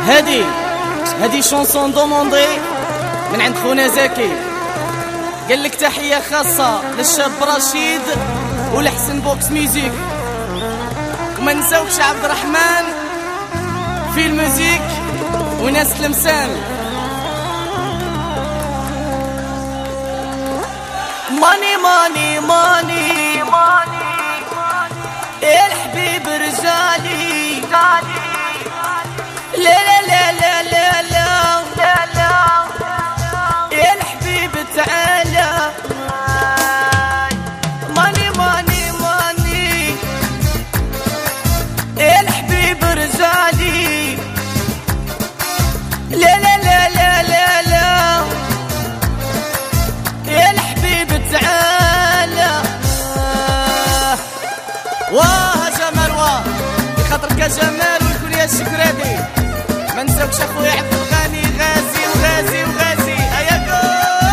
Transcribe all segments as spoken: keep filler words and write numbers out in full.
هادي هادي شونسون دوموندي من عند خونا زكي، قال لك تحية خاصة للشاب رشيد ولحسن بوكس ميوزيك، وما نساوكش عبد الرحمن في الموزيك وناس تلمسان. ماني ماني ماني ماني الحبيب رجالي، لا لا لا لا لا لا لا الحبيب تعالى. ماني ماني ماني الحبيب رجالي، لا لا لا لا لا لا الحبيب تعالى. واه جمال واه بخاطرك يا جمال ويكون يا الشكرادي، ما نساوكش اخويا عبد الغني غازي وغازي وغازي. اياكو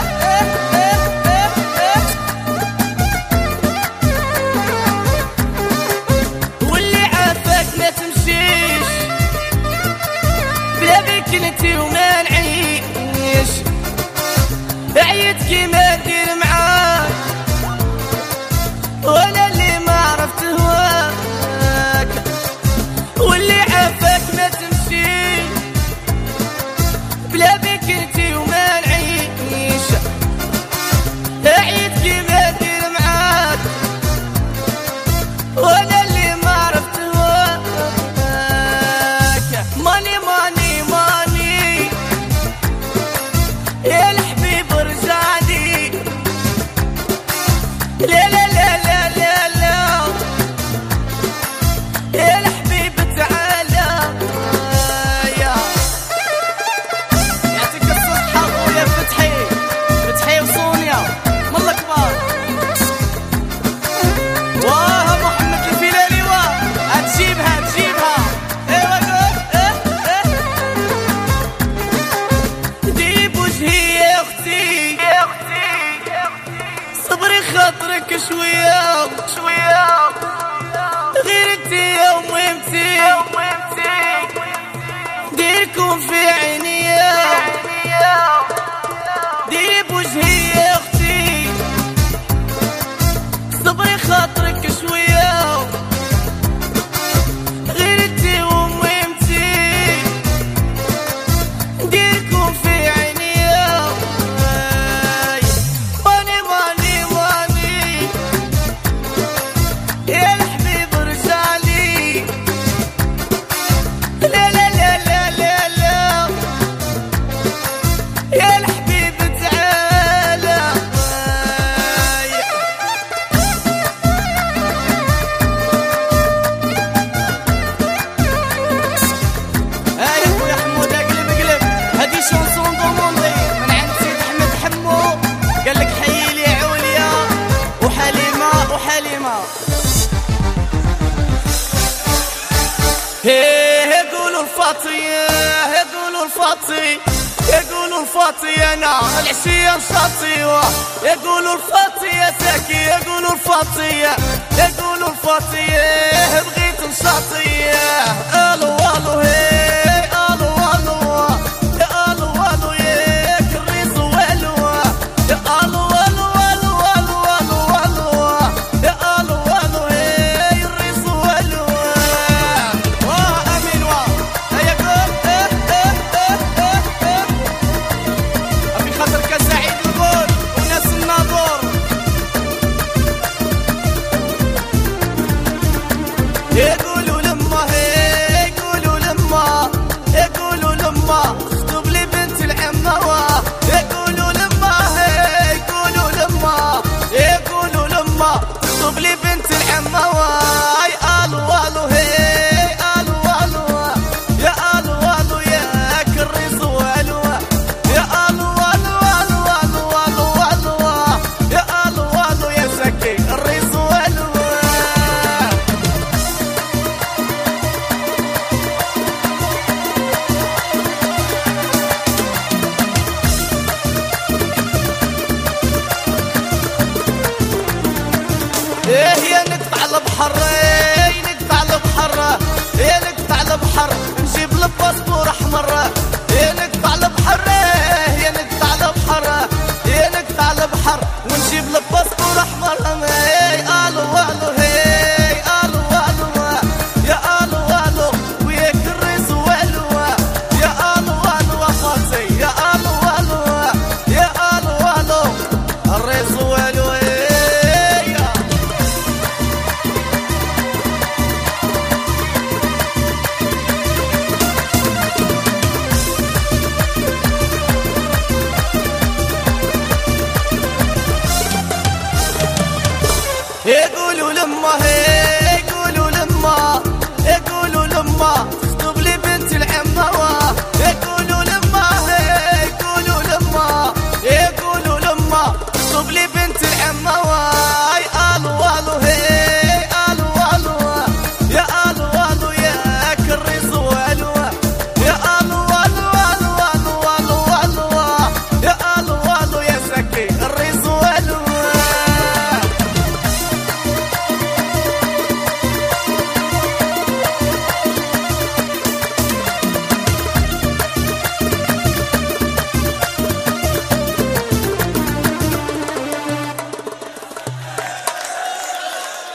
واللي عافاك ما تمشيش بلا بيك انتي وما نعيش، عيت كيما ندير معاك وانا اللي ما عرفت هواك. واللي عافاك ما تمشي بلا بيك انتي وما نعيش، عيت كيما ندير معاك وانا اللي ما عرفت هواك. ماني ماني ماني يا الحبيب رجالي، لا لا لا لا لا لا يا الحبيب تعالى. يا يعطيك الصحة خويا فتحي فتحي وصونيا من الكبار. واه محمد الفيلاني واه هتجيبها تجيبها. ايوا قول اه اه ديري بوجهي يا اختي يا اختي، صبري خاطرك شوية شوية غير انتي يا ومهمتي ديركم في عينيا، ديري بوجهي يا اختي صبري خاطرك شوية غير انتي ومهمتي ديركم في عينيا. ماني ماني ماني يا الحبيب رجالي، لا لا لا لا لا لا يا الحبيب تعالى. هاي يا خويا حمودة قلب قلب، هادي شونسون دوموندي من عند سيد احمد حمو، قال لك حيلي عليا وحليمة وحليمة. هيه يقولوا الفاطية يقولوا الفاطي يقولوا الفاطي انا العشية نشاطي، يقولوا الفاطي يا زكي يقولوا الفاطي يقولوا الفاطي بغيت نشاطي. الو الو هي الو الو يا الو الو يا كريز والو يا الو الو الو الو الو الو يا الو الو هي الريز والو. واه امين واه هيا قول اه اه اه اه ابي خاطرك يا سعيد الغول وناس الناظور.